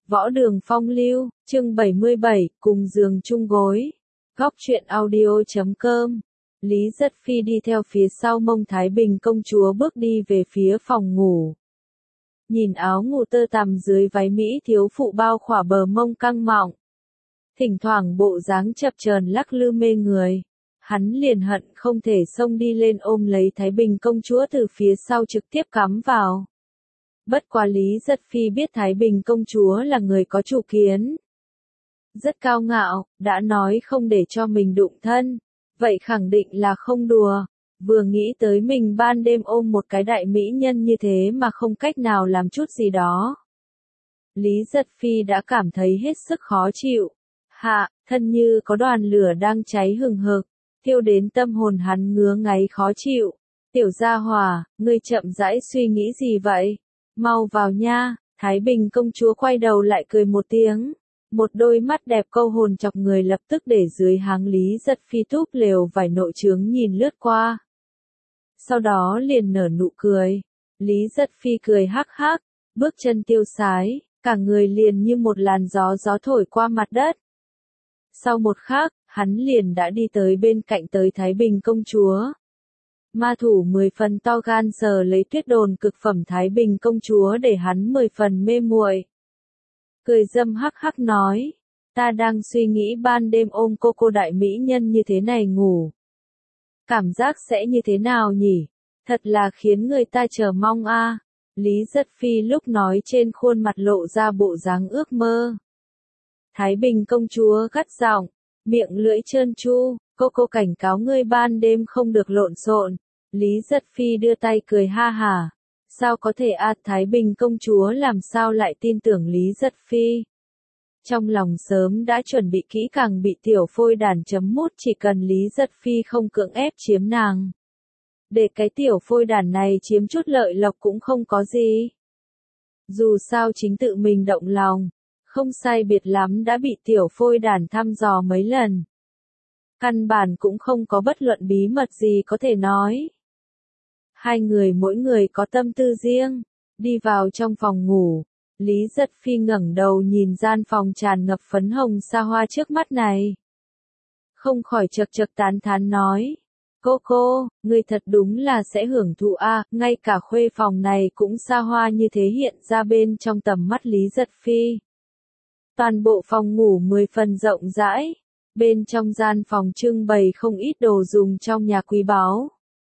Võ Đường Phong Lưu, chương 77, cùng giường chung gối. Góc truyện audio.com. Lý Dật Phi đi theo phía sau Mông Thái Bình công chúa bước đi về phía phòng ngủ. Nhìn áo ngủ tơ tằm dưới váy Mỹ thiếu phụ bao khỏa bờ mông căng mọng. Thỉnh thoảng bộ dáng chập chờn lắc lư mê người. Hắn liền hận không thể xông đi lên ôm lấy Thái Bình công chúa từ phía sau trực tiếp cắm vào. Bất quá Lý Dật Phi biết Thái Bình công chúa là người có chủ kiến. Rất cao ngạo, đã nói không để cho mình đụng thân. Vậy khẳng định là không đùa. Vừa nghĩ tới mình ban đêm ôm một cái đại mỹ nhân như thế mà không cách nào làm chút gì đó. Lý Dật Phi đã cảm thấy hết sức khó chịu. Hạ, thân như có đoàn lửa đang cháy hừng hực, thiêu đến tâm hồn hắn ngứa ngáy khó chịu. Tiểu gia hỏa, ngươi chậm rãi suy nghĩ gì vậy? Mau vào nha. Thái Bình công chúa quay đầu lại cười một tiếng. Một đôi mắt đẹp câu hồn chọc người lập tức để dưới háng Lý Dật Phi túp lều vải nội trướng nhìn lướt qua. Sau đó liền nở nụ cười. Lý Dật Phi cười hắc hắc, bước chân tiêu sái, cả người liền như một làn gió thổi qua mặt đất. Sau một khắc, hắn liền đã đi tới bên cạnh tới Thái Bình công chúa. Ma thủ 10 phần to gan sờ lấy tuyết đồn cực phẩm Thái Bình công chúa để hắn 10 phần mê muội. Cười dâm hắc hắc nói, ta đang suy nghĩ ban đêm ôm cô đại mỹ nhân như thế này ngủ. Cảm giác sẽ như thế nào nhỉ? Thật là khiến người ta chờ mong a. Lý Dật Phi lúc nói trên khuôn mặt lộ ra bộ dáng ước mơ. Thái Bình công chúa gắt giọng, miệng lưỡi trơn tru, cô cảnh cáo ngươi ban đêm không được lộn xộn. Lý Dật Phi đưa tay cười ha hả. Sao có thể Thái Bình công chúa làm sao lại tin tưởng Lý Dật Phi? Trong lòng sớm đã chuẩn bị kỹ càng bị tiểu phôi đàn chấm mút chỉ cần Lý Dật Phi không cưỡng ép chiếm nàng. Để cái tiểu phôi đàn này chiếm chút lợi lộc cũng không có gì. Dù sao chính tự mình động lòng, không sai biệt lắm đã bị tiểu phôi đàn thăm dò mấy lần. Căn bản cũng không có bất luận bí mật gì có thể nói. Hai người mỗi người có tâm tư riêng, đi vào trong phòng ngủ. Lý Dật Phi ngẩng đầu nhìn gian phòng tràn ngập phấn hồng xa hoa trước mắt này. Không khỏi chật tán thán nói. Cô, ngươi thật đúng là sẽ hưởng thụ ngay cả khuê phòng này cũng xa hoa như thế hiện ra bên trong tầm mắt Lý Dật Phi. Toàn bộ phòng ngủ 10 phần rộng rãi, bên trong gian phòng trưng bày không ít đồ dùng trong nhà quý báu.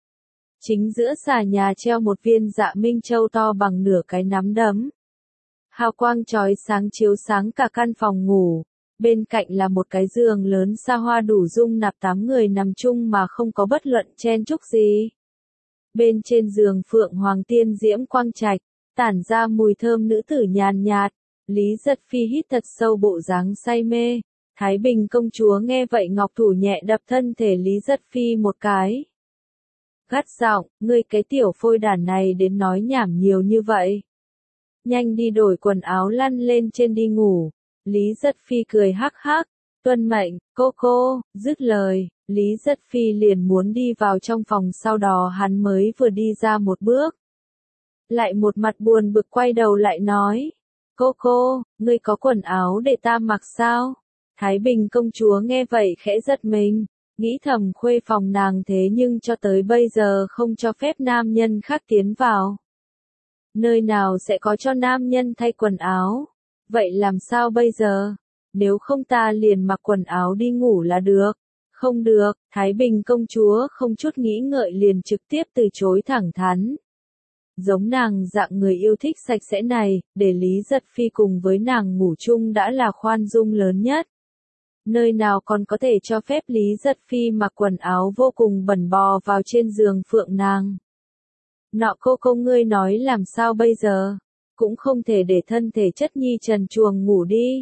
Chính giữa xà nhà treo một viên dạ minh châu to bằng nửa cái nắm đấm. Hào quang chói sáng chiếu sáng cả căn phòng ngủ. Bên cạnh là một cái giường lớn xa hoa đủ dung nạp 8 người nằm chung mà không có bất luận chen chúc gì. Bên trên giường phượng hoàng tiên diễm quang trạch, tản ra mùi thơm nữ tử nhàn nhạt. Lý Dật Phi hít thật sâu bộ dáng say mê. Thái Bình công chúa nghe vậy ngọc thủ nhẹ đập thân thể Lý Dật Phi một cái. Gắt giọng, ngươi cái tiểu phôi đàn này đến nói nhảm nhiều như vậy. Nhanh đi đổi quần áo lăn lên trên đi ngủ. Lý Dật Phi cười hắc hắc, tuân mệnh, cô, dứt lời, Lý Dật Phi liền muốn đi vào trong phòng sau đó hắn mới vừa đi ra một bước. Lại một mặt buồn bực quay đầu lại nói, cô, ngươi có quần áo để ta mặc sao? Thái Bình công chúa nghe vậy khẽ giật mình. Nghĩ thầm khuê phòng nàng thế nhưng cho tới bây giờ không cho phép nam nhân khác tiến vào. Nơi nào sẽ có cho nam nhân thay quần áo? Vậy làm sao bây giờ? Nếu không ta liền mặc quần áo đi ngủ là được. Không được, Thái Bình công chúa không chút nghĩ ngợi liền trực tiếp từ chối thẳng thắn. Giống nàng dạng người yêu thích sạch sẽ này, để Lý Dật Phi cùng với nàng ngủ chung đã là khoan dung lớn nhất. Nơi nào còn có thể cho phép Lý Dật Phi mặc quần áo vô cùng bẩn bò vào trên giường phượng nàng. Nọ cô ngươi nói làm sao bây giờ? Cũng không thể để thân thể chất nhi trần truồng ngủ đi.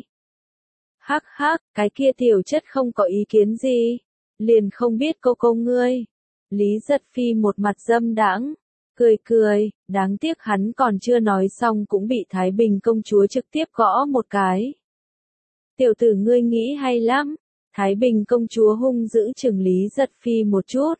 Hắc, cái kia tiểu chất không có ý kiến gì. Liền không biết cô ngươi. Lý Dật Phi một mặt dâm đãng, cười, đáng tiếc hắn còn chưa nói xong cũng bị Thái Bình công chúa trực tiếp gõ một cái. Tiểu tử ngươi nghĩ hay lắm. Thái Bình công chúa hung dữ chừng Lý Dật Phi một chút.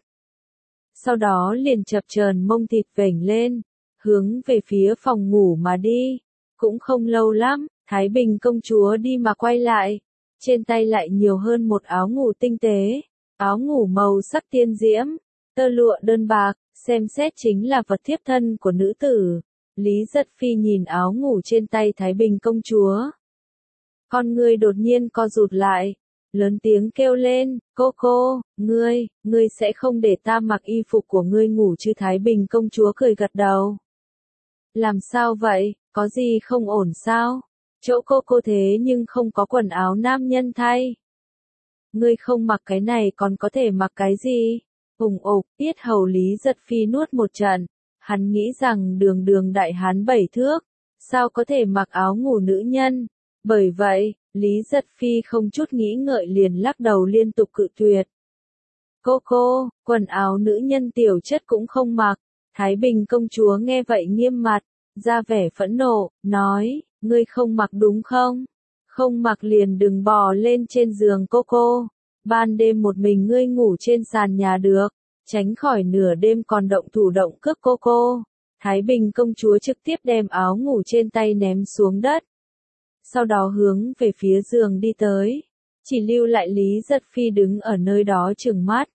Sau đó liền chập chờn mông thịt vểnh lên, hướng về phía phòng ngủ mà đi. Cũng không lâu lắm, Thái Bình công chúa đi mà quay lại, trên tay lại nhiều hơn một áo ngủ tinh tế, áo ngủ màu sắc tiên diễm, tơ lụa đơn bạc, xem xét chính là vật thiếp thân của nữ tử. Lý Giật Phi nhìn áo ngủ trên tay Thái Bình công chúa. Con ngươi đột nhiên co rụt lại, lớn tiếng kêu lên, cô, ngươi sẽ không để ta mặc y phục của ngươi ngủ chứ? Thái Bình công chúa cười gật đầu. Làm sao vậy, có gì không ổn sao? Chỗ cô thế nhưng không có quần áo nam nhân thay. Ngươi không mặc cái này còn có thể mặc cái gì? Ủng ục, tiết hầu Lý Giật Phi nuốt một trận. Hắn nghĩ rằng đường đại hán 7 thước, sao có thể mặc áo ngủ nữ nhân? Bởi vậy, Lý Giật Phi không chút nghĩ ngợi liền lắc đầu liên tục cự tuyệt. Cô, quần áo nữ nhân tiểu chất cũng không mặc. Thái Bình công chúa nghe vậy nghiêm mặt, ra vẻ phẫn nộ, nói, ngươi không mặc đúng không? Không mặc liền đừng bò lên trên giường cô. Ban đêm một mình ngươi ngủ trên sàn nhà được, tránh khỏi nửa đêm còn động thủ động cướp cô. Thái Bình công chúa trực tiếp đem áo ngủ trên tay ném xuống đất. Sau đó hướng về phía giường đi tới, chỉ lưu lại Lý Giật Phi đứng ở nơi đó trừng mắt.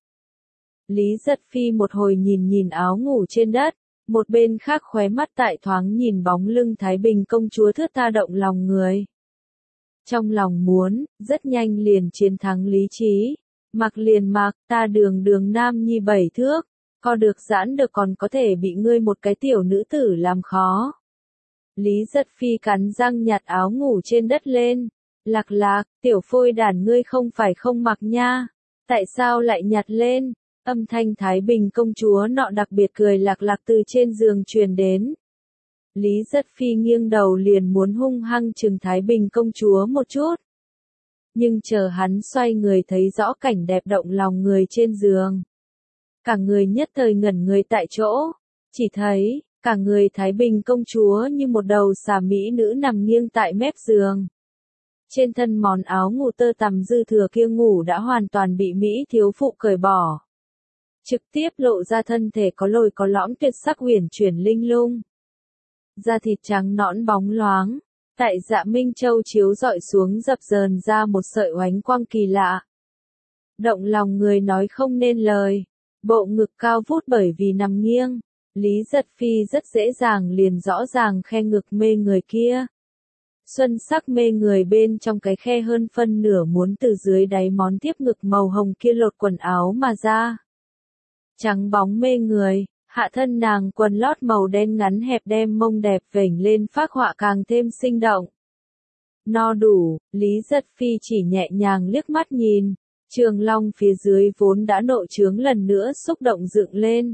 Lý Giật Phi một hồi nhìn áo ngủ trên đất, một bên khác khóe mắt tại thoáng nhìn bóng lưng Thái Bình công chúa thướt tha động lòng người. Trong lòng muốn, rất nhanh liền chiến thắng lý trí. Mặc liền mặc, ta đường nam nhi 7 thước, co được giãn được còn có thể bị ngươi một cái tiểu nữ tử làm khó. Lý Giật Phi cắn răng nhặt áo ngủ trên đất lên. Lạc, tiểu phôi đàn ngươi không phải không mặc nha. Tại sao lại nhặt lên? Âm thanh Thái Bình công chúa nọ đặc biệt cười lạc từ trên giường truyền đến. Lý Giật Phi nghiêng đầu liền muốn hung hăng chừng Thái Bình công chúa một chút. Nhưng chờ hắn xoay người thấy rõ cảnh đẹp động lòng người trên giường. Cả người nhất thời ngẩn người tại chỗ, chỉ thấy, cả người Thái Bình công chúa như một đầu xà mỹ nữ nằm nghiêng tại mép giường. Trên thân món áo ngủ tơ tằm dư thừa kia ngủ đã hoàn toàn bị Mỹ thiếu phụ cởi bỏ. Trực tiếp lộ ra thân thể có lồi có lõm tuyệt sắc huyền chuyển linh lung. Da thịt trắng nõn bóng loáng, tại Dạ Minh Châu chiếu rọi xuống dập dờn ra một sợi oánh quang kỳ lạ. Động lòng người nói không nên lời, bộ ngực cao vút bởi vì nằm nghiêng, Lý Giật Phi rất dễ dàng liền rõ ràng khe ngực mê người kia. Xuân sắc mê người bên trong cái khe hơn phân nửa muốn từ dưới đáy món tiếp ngực màu hồng kia lột quần áo mà ra. Trắng bóng mê người, hạ thân nàng quần lót màu đen ngắn hẹp đem mông đẹp vểnh lên phác họa càng thêm sinh động. No đủ, Lý Giật Phi chỉ nhẹ nhàng liếc mắt nhìn, trường long phía dưới vốn đã nộ trướng lần nữa xúc động dựng lên.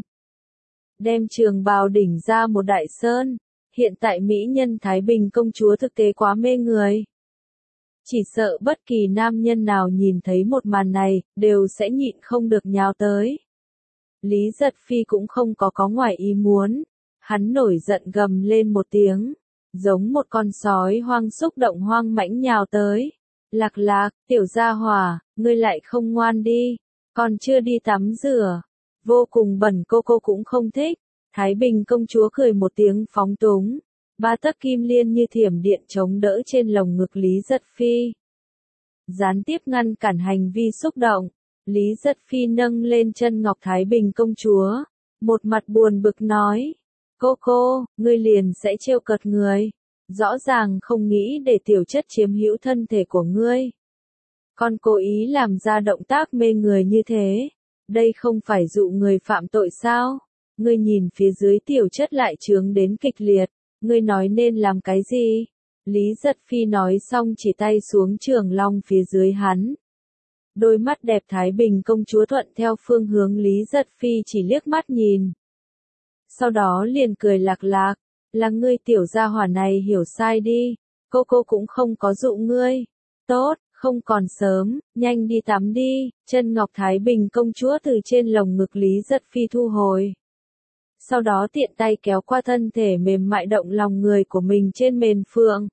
Đem trường bào đỉnh ra một đại sơn, hiện tại mỹ nhân Thái Bình công chúa thực tế quá mê người. Chỉ sợ bất kỳ nam nhân nào nhìn thấy một màn này, đều sẽ nhịn không được nhào tới. Lý Giật Phi cũng không có ngoài ý muốn, hắn nổi giận gầm lên một tiếng, giống một con sói hoang xúc động hoang mãnh nhào tới. Lạc, tiểu gia hỏa, ngươi lại không ngoan đi, còn chưa đi tắm rửa, vô cùng bẩn cô cũng không thích. Thái Bình công chúa cười một tiếng phóng túng, 3 tấc kim liên như thiểm điện chống đỡ trên lồng ngực Lý Giật Phi. Gián tiếp ngăn cản hành vi xúc động, Lý Giật Phi nâng lên chân ngọc Thái Bình công chúa, một mặt buồn bực nói, cô, ngươi liền sẽ trêu cợt người, rõ ràng không nghĩ để tiểu chất chiếm hữu thân thể của ngươi. Con cố ý làm ra động tác mê người như thế, đây không phải dụ người phạm tội sao? Ngươi nhìn phía dưới tiểu chất lại chướng đến kịch liệt, ngươi nói nên làm cái gì? Lý Giật Phi nói xong chỉ tay xuống trường long phía dưới hắn. Đôi mắt đẹp Thái Bình công chúa thuận theo phương hướng Lý Giật Phi chỉ liếc mắt nhìn. Sau đó liền cười lạc, là ngươi tiểu gia hỏa này hiểu sai đi, cô cũng không có dụ ngươi. Tốt, không còn sớm, nhanh đi tắm đi, chân ngọc Thái Bình công chúa từ trên lồng ngực Lý Giật Phi thu hồi. Sau đó tiện tay kéo qua thân thể mềm mại động lòng người của mình trên mền phượng.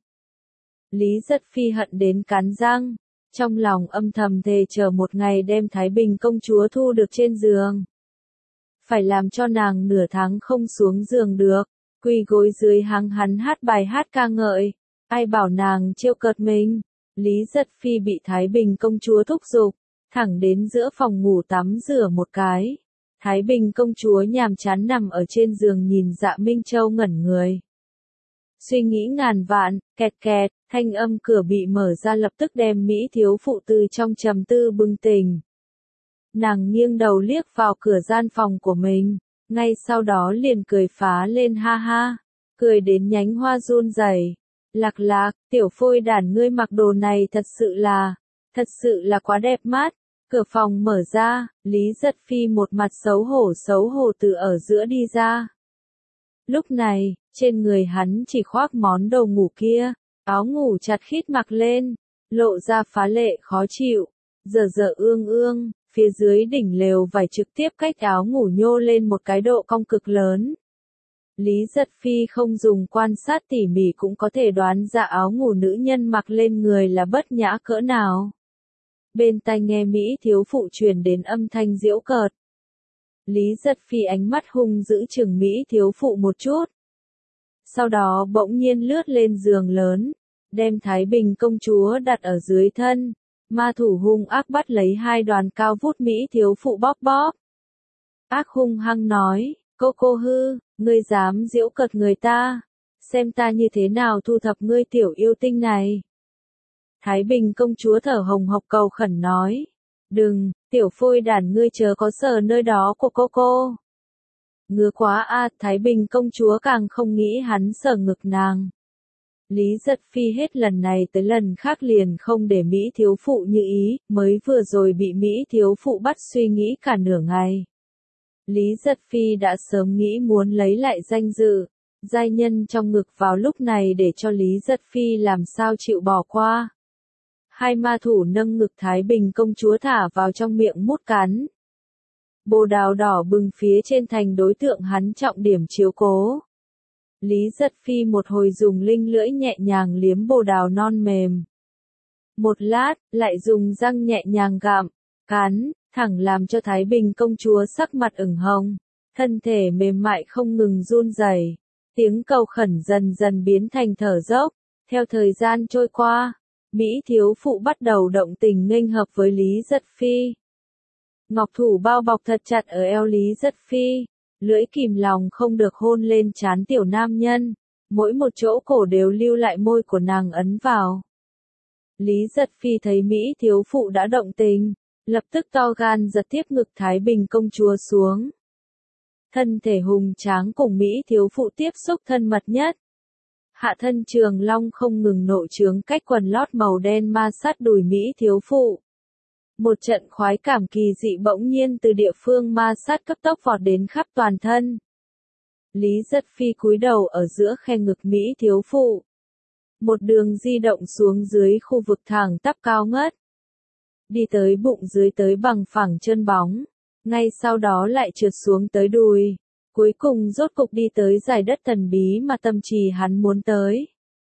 Lý Giật Phi hận đến cắn răng, trong lòng âm thầm thề chờ một ngày đem Thái Bình công chúa thu được trên giường. Phải làm cho nàng nửa tháng không xuống giường được, quỳ gối dưới hắn hát bài hát ca ngợi. Ai bảo nàng trêu cợt mình? Lý Giật Phi bị Thái Bình công chúa thúc giục, thẳng đến giữa phòng ngủ tắm rửa một cái. Thái Bình công chúa nhàm chán nằm ở trên giường nhìn Dạ Minh Châu ngẩn người. Suy nghĩ ngàn vạn, kẹt kẹt, thanh âm cửa bị mở ra lập tức đem Mỹ thiếu phụ từ trong trầm tư bừng tỉnh. Nàng nghiêng đầu liếc vào cửa gian phòng của mình, ngay sau đó liền cười phá lên ha ha, cười đến nhánh hoa run rẩy. Lạc lạc, tiểu phôi đản ngươi mặc đồ này thật sự là quá đẹp mắt. Cửa phòng mở ra, Lý Giật Phi một mặt xấu hổ từ ở giữa đi ra. Lúc này, trên người hắn chỉ khoác món đồ ngủ kia, áo ngủ chặt khít mặc lên, lộ ra phá lệ khó chịu, giờ ương, phía dưới đỉnh lều vải trực tiếp cách áo ngủ nhô lên một cái độ cong cực lớn. Lý Giật Phi không dùng quan sát tỉ mỉ cũng có thể đoán ra áo ngủ nữ nhân mặc lên người là bất nhã cỡ nào. Bên tai nghe Mỹ thiếu phụ truyền đến âm thanh giễu cợt. Lý Giật Phi ánh mắt hung dữ chừng Mỹ thiếu phụ một chút. Sau đó bỗng nhiên lướt lên giường lớn, đem Thái Bình công chúa đặt ở dưới thân, ma thủ hung ác bắt lấy hai đoàn cao vút Mỹ thiếu phụ bóp bóp. Ác hung hăng nói, cô hư, ngươi dám giễu cợt người ta, xem ta như thế nào thu thập ngươi tiểu yêu tinh này. Thái Bình công chúa thở hồng hộc cầu khẩn nói, đừng, tiểu phôi đản ngươi chớ có sờ nơi đó của cô. Ngứa quá a, Thái Bình công chúa càng không nghĩ hắn sờ ngực nàng. Lý Giật Phi hết lần này tới lần khác liền không để Mỹ thiếu phụ như ý, mới vừa rồi bị Mỹ thiếu phụ bắt suy nghĩ cả nửa ngày. Lý Giật Phi đã sớm nghĩ muốn lấy lại danh dự, giai nhân trong ngực vào lúc này để cho Lý Giật Phi làm sao chịu bỏ qua. Hai ma thủ nâng ngực Thái Bình công chúa thả vào trong miệng mút cắn. Bồ đào đỏ bừng phía trên thành đối tượng hắn trọng điểm chiếu cố. Lý Giật Phi một hồi dùng linh lưỡi nhẹ nhàng liếm bồ đào non mềm. Một lát, lại dùng răng nhẹ nhàng gặm, cắn, thẳng làm cho Thái Bình công chúa sắc mặt ửng hồng, thân thể mềm mại không ngừng run rẩy, tiếng cầu khẩn dần dần biến thành thở dốc. Theo thời gian trôi qua, Mỹ thiếu phụ bắt đầu động tình nghênh hợp với Lý Giật Phi. Ngọc thủ bao bọc thật chặt ở eo Lý Giật Phi, lưỡi kìm lòng không được hôn lên trán tiểu nam nhân, mỗi một chỗ cổ đều lưu lại môi của nàng ấn vào. Lý Giật Phi thấy Mỹ thiếu phụ đã động tình, lập tức to gan giật tiếp ngực Thái Bình công chúa xuống. Thân thể hùng tráng cùng Mỹ thiếu phụ tiếp xúc thân mật nhất. Hạ thân trường long không ngừng nộ trướng cách quần lót màu đen ma sát đùi Mỹ thiếu phụ. Một trận khoái cảm kỳ dị bỗng nhiên từ địa phương ma sát cấp tốc vọt đến khắp toàn thân. Lý Giật Phi cúi đầu ở giữa khe ngực Mỹ thiếu phụ. Một đường di động xuống dưới khu vực thẳng tắp cao ngất. Đi tới bụng dưới tới bằng phẳng chân bóng. Ngay sau đó lại trượt xuống tới đùi. Cuối cùng rốt cục đi tới giải đất thần bí mà tâm trì hắn muốn tới.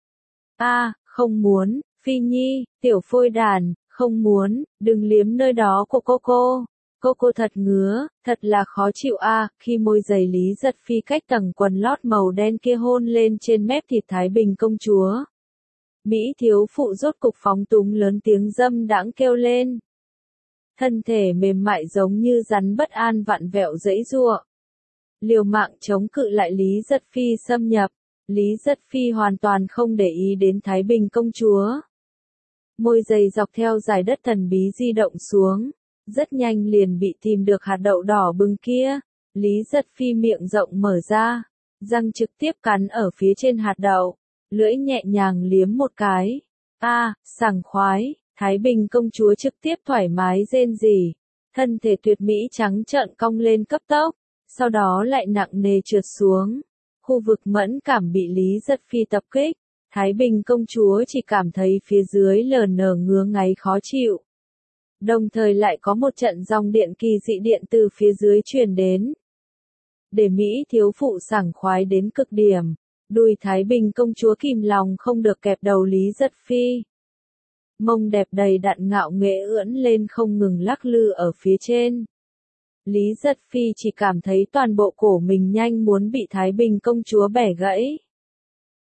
Không muốn, Phi Nhi, tiểu phôi đàn, không muốn, đừng liếm nơi đó của cô. Cô thật ngứa, thật là khó chịu khi môi dày Lý Giật Phi cách tầng quần lót màu đen kia hôn lên trên mép thịt Thái Bình công chúa. Mỹ thiếu phụ rốt cục phóng túng lớn tiếng dâm đãng kêu lên. Thân thể mềm mại giống như rắn bất an vặn vẹo giãy giụa. Liều mạng chống cự lại Lý Giật Phi xâm nhập, Lý Giật Phi hoàn toàn không để ý đến Thái Bình công chúa. Môi dày dọc theo dải đất thần bí di động xuống, rất nhanh liền bị tìm được hạt đậu đỏ bừng kia. Lý Giật Phi miệng rộng mở ra, răng trực tiếp cắn ở phía trên hạt đậu, lưỡi nhẹ nhàng liếm một cái. Sảng khoái, Thái Bình công chúa trực tiếp thoải mái rên rỉ, thân thể tuyệt mỹ trắng trợn cong lên cấp tốc, sau đó lại nặng nề trượt xuống. Khu vực mẫn cảm bị Lý Giật Phi tập kích, Thái Bình công chúa chỉ cảm thấy phía dưới lờn nở ngứa ngáy khó chịu. Đồng thời lại có một trận dòng điện kỳ dị điện từ phía dưới truyền đến. Để Mỹ thiếu phụ sảng khoái đến cực điểm, đùi Thái Bình công chúa kìm lòng không được kẹp đầu Lý Giật Phi. Mông đẹp đầy đặn ngạo nghễ ưỡn lên không ngừng lắc lư ở phía trên. Lý Giật Phi chỉ cảm thấy toàn bộ cổ mình nhanh muốn bị Thái Bình công chúa bẻ gãy.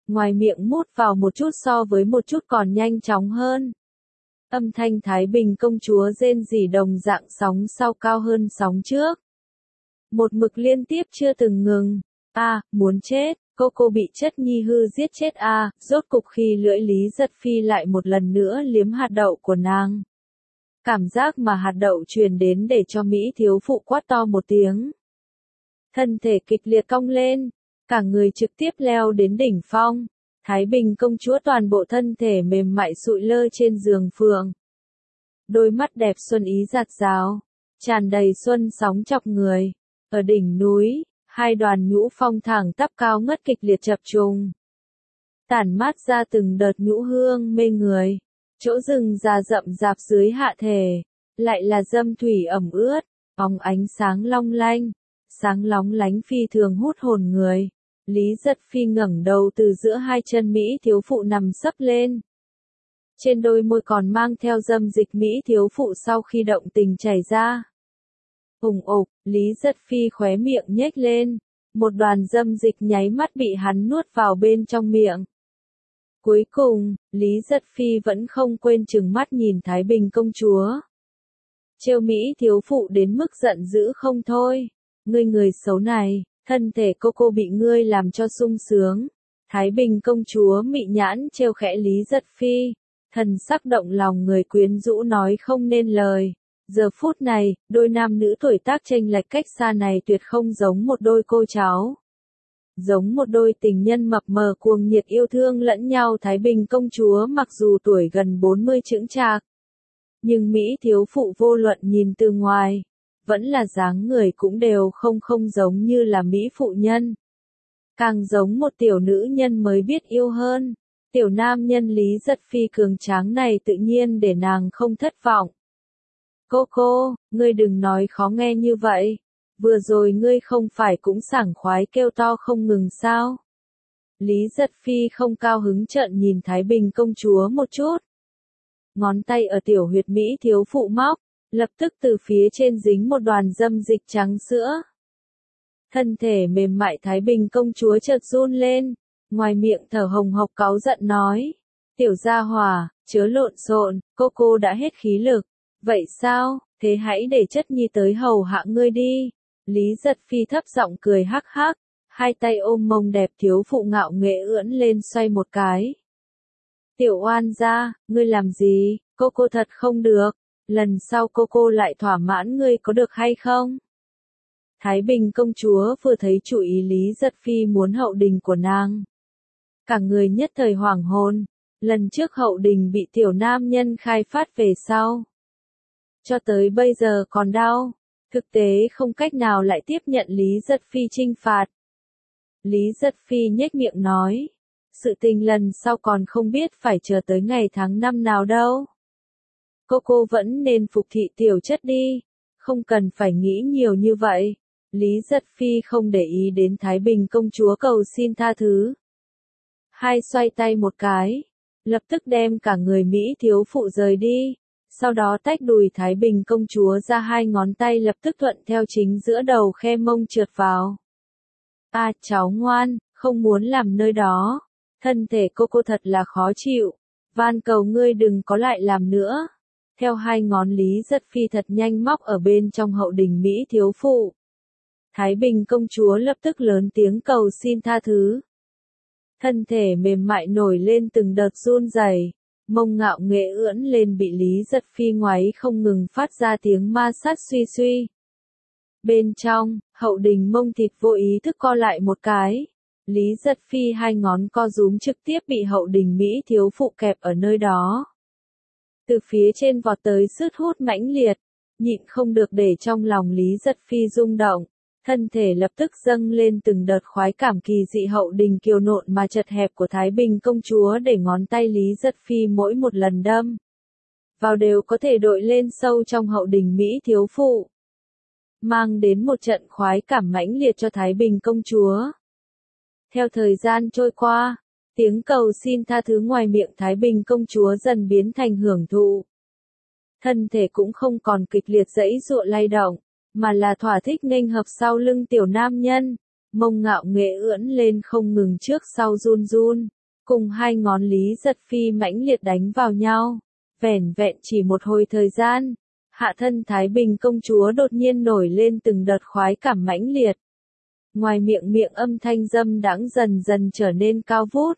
ngoài miệng mút vào một chút so với một chút còn nhanh chóng hơn. Âm thanh Thái Bình công chúa rên rỉ đồng dạng sóng sau cao hơn sóng trước. Một mực liên tiếp chưa từng ngừng. Muốn chết, cô bị chất nhi hư giết chết rốt cục khi lưỡi Lý Giật Phi lại một lần nữa liếm hạt đậu của nàng. Cảm giác mà hạt đậu truyền đến để cho Mỹ thiếu phụ quát to một tiếng. Thân thể kịch liệt cong lên, cả người trực tiếp leo đến đỉnh phong. Thái Bình công chúa toàn bộ thân thể mềm mại sụi lơ trên giường phượng. Đôi mắt đẹp xuân ý rạt rào, tràn đầy xuân sóng chọc người. Ở đỉnh núi, hai đoàn nhũ phong thẳng tắp cao ngất kịch liệt chập trùng. Tản mát ra từng đợt nhũ hương mê người. Chỗ rừng già rậm rạp dưới hạ thể, lại là dâm thủy ẩm ướt, bóng ánh sáng long lanh, sáng lóng lánh phi thường hút hồn người. Lý Giật Phi ngẩng đầu từ giữa hai chân Mỹ thiếu phụ nằm sấp lên. Trên đôi môi còn mang theo dâm dịch Mỹ thiếu phụ sau khi động tình chảy ra. Lý Giật Phi khóe miệng nhếch lên, một đoàn dâm dịch nháy mắt bị hắn nuốt vào bên trong miệng. Cuối cùng, Lý Giật Phi vẫn không quên trừng mắt nhìn Thái Bình công chúa. Trêu Mỹ thiếu phụ đến mức giận dữ không thôi. Ngươi người xấu này, thân thể cô bị ngươi làm cho sung sướng. Thái Bình công chúa mị nhãn trêu khẽ Lý Giật Phi, thần sắc động lòng người quyến rũ nói không nên lời. Giờ phút này, đôi nam nữ tuổi tác chênh lệch cách xa này tuyệt không giống một đôi cô cháu. Giống một đôi tình nhân mập mờ cuồng nhiệt yêu thương lẫn nhau. Thái Bình công chúa mặc dù tuổi gần 40 chững chạc, nhưng Mỹ thiếu phụ vô luận nhìn từ ngoài, vẫn là dáng người cũng đều không giống như là Mỹ phụ nhân. Càng giống một tiểu nữ nhân mới biết yêu hơn. Tiểu nam nhân Lý Giật Phi cường tráng này tự nhiên để nàng không thất vọng. Cô, ngươi đừng nói khó nghe như vậy. Vừa rồi ngươi không phải cũng sảng khoái kêu to không ngừng sao? Lý Giật Phi không cao hứng trợn nhìn Thái Bình công chúa một chút. Ngón tay ở tiểu huyệt Mỹ thiếu phụ móc, lập tức từ phía trên dính một đoàn dâm dịch trắng sữa. Thân thể mềm mại Thái Bình công chúa chợt run lên, ngoài miệng thở hồng hộc cáu giận nói. Tiểu gia hỏa, chớ lộn xộn, cô đã hết khí lực. Vậy sao, thế hãy để chất nhi tới hầu hạ ngươi đi. Lý Giật Phi thấp giọng cười hắc hắc, hai tay ôm mông đẹp thiếu phụ ngạo nghễ ưỡn lên xoay một cái. Tiểu oan gia, ngươi làm gì, cô thật không được, lần sau cô lại thỏa mãn ngươi có được hay không? Thái Bình công chúa vừa thấy chủ ý Lý Giật Phi muốn hậu đình của nàng. Cả người nhất thời hoảng hồn, lần trước hậu đình bị tiểu nam nhân khai phát về sau. Cho tới bây giờ còn đau. Thực tế không cách nào lại tiếp nhận Lý Giật Phi trinh phạt. Lý Giật Phi nhếch miệng nói. Sự tình lần sau còn không biết phải chờ tới ngày tháng năm nào đâu. Cô vẫn nên phục thị tiểu chất đi. Không cần phải nghĩ nhiều như vậy. Lý Giật Phi không để ý đến Thái Bình công chúa cầu xin tha thứ. Hai xoay tay một cái. Lập tức đem cả người Mỹ thiếu phụ rời đi. Sau đó tách đùi Thái Bình công chúa ra hai ngón tay lập tức thuận theo chính giữa đầu khe mông trượt vào. Cháu ngoan, không muốn làm nơi đó. Thân thể cô thật là khó chịu. Van cầu ngươi đừng có lại làm nữa. Theo hai ngón Lý Giật Phi thật nhanh móc ở bên trong hậu đình Mỹ thiếu phụ. Thái Bình công chúa lập tức lớn tiếng cầu xin tha thứ. Thân thể mềm mại nổi lên từng đợt run rẩy. Mông ngạo nghễ ưỡn lên bị Lý Giật Phi ngoáy không ngừng phát ra tiếng ma sát suy suy. Bên trong, hậu đình mông thịt vô ý thức co lại một cái. Lý Giật Phi hai ngón co rúm trực tiếp bị hậu đình Mỹ thiếu phụ kẹp ở nơi đó. Từ phía trên vọt tới sướt hút mãnh liệt, nhịn không được để trong lòng Lý Giật Phi rung động. Thân thể lập tức dâng lên từng đợt khoái cảm kỳ dị hậu đình kiều nộn mà chật hẹp của Thái Bình công chúa để ngón tay Lý Giật Phi mỗi một lần đâm vào đều có thể đội lên sâu trong hậu đình Mỹ thiếu phụ. Mang đến một trận khoái cảm mãnh liệt cho Thái Bình công chúa. Theo thời gian trôi qua, tiếng cầu xin tha thứ ngoài miệng Thái Bình công chúa dần biến thành hưởng thụ. Thân thể cũng không còn kịch liệt giãy giụa lay động, mà là thỏa thích nghênh hợp sau lưng tiểu nam nhân, mông ngạo nghễ ưỡn lên không ngừng trước sau run run. cùng hai ngón Lý Giật Phi mãnh liệt đánh vào nhau. Vẻn vẹn chỉ một hồi thời gian, hạ thân Thái Bình công chúa đột nhiên nổi lên từng đợt khoái cảm mãnh liệt. Ngoài miệng âm thanh dâm đãng dần dần trở nên cao vút.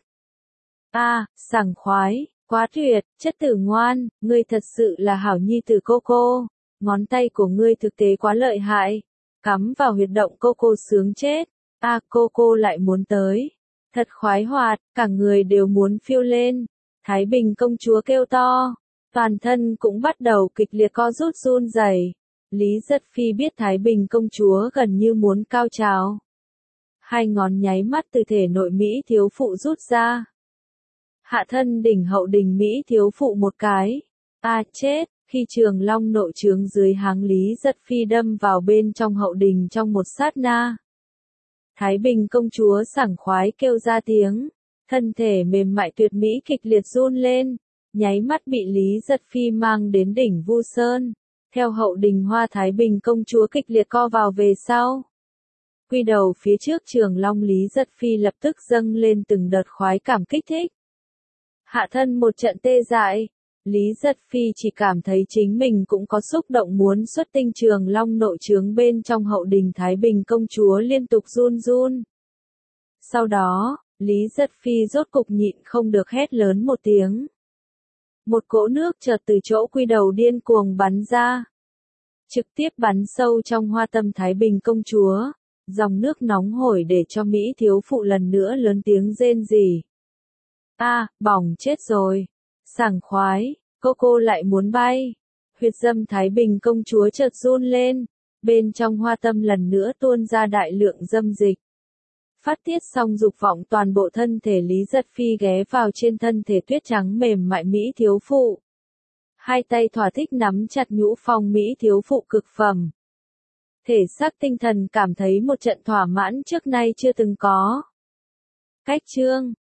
Sảng khoái, quá tuyệt, chất tử ngoan, ngươi thật sự là hảo nhi tử cô. Ngón tay của ngươi thực tế quá lợi hại. Cắm vào huyệt động cô sướng chết. Cô lại muốn tới. Thật khoái hoạt, cả người đều muốn phiêu lên. Thái Bình công chúa kêu to. Toàn thân cũng bắt đầu kịch liệt co rút run rẩy. Lý Giật Phi biết Thái Bình công chúa gần như muốn cao trào. Hai ngón nháy mắt từ thể nội Mỹ thiếu phụ rút ra. Hạ thân đỉnh hậu đình Mỹ thiếu phụ một cái. Chết, khi trường long nội trướng dưới háng Lý Giật Phi đâm vào bên trong hậu đình trong một sát na. Thái Bình công chúa sảng khoái kêu ra tiếng. Thân thể mềm mại tuyệt mỹ kịch liệt run lên. Nháy mắt bị Lý Giật Phi mang đến đỉnh Vu Sơn. Theo hậu đình hoa Thái Bình công chúa kịch liệt co vào về sau. Quy đầu phía trước trường long Lý Giật Phi lập tức dâng lên từng đợt khoái cảm kích thích. Hạ thân một trận tê dại. Lý Giật Phi chỉ cảm thấy chính mình cũng có xúc động muốn xuất tinh trường long nội trướng bên trong hậu đình Thái Bình công chúa liên tục run run. Sau đó, Lý Giật Phi rốt cục nhịn không được hét lớn một tiếng. Một cỗ nước chợt từ chỗ quy đầu điên cuồng bắn ra. Trực tiếp bắn sâu trong hoa tâm Thái Bình công chúa. Dòng nước nóng hổi để cho Mỹ thiếu phụ lần nữa lớn tiếng rên rỉ. Bỏng chết rồi. Sảng khoái, cô lại muốn bay. Huyệt dâm Thái Bình công chúa chợt run lên. Bên trong hoa tâm lần nữa tuôn ra đại lượng dâm dịch. Phát tiết xong dục vọng toàn bộ thân thể Lý Giật Phi ghé vào trên thân thể tuyết trắng mềm mại Mỹ thiếu phụ. Hai tay thỏa thích nắm chặt nhũ phong Mỹ thiếu phụ cực phẩm. Thể xác tinh thần cảm thấy một trận thỏa mãn trước nay chưa từng có. Cách chương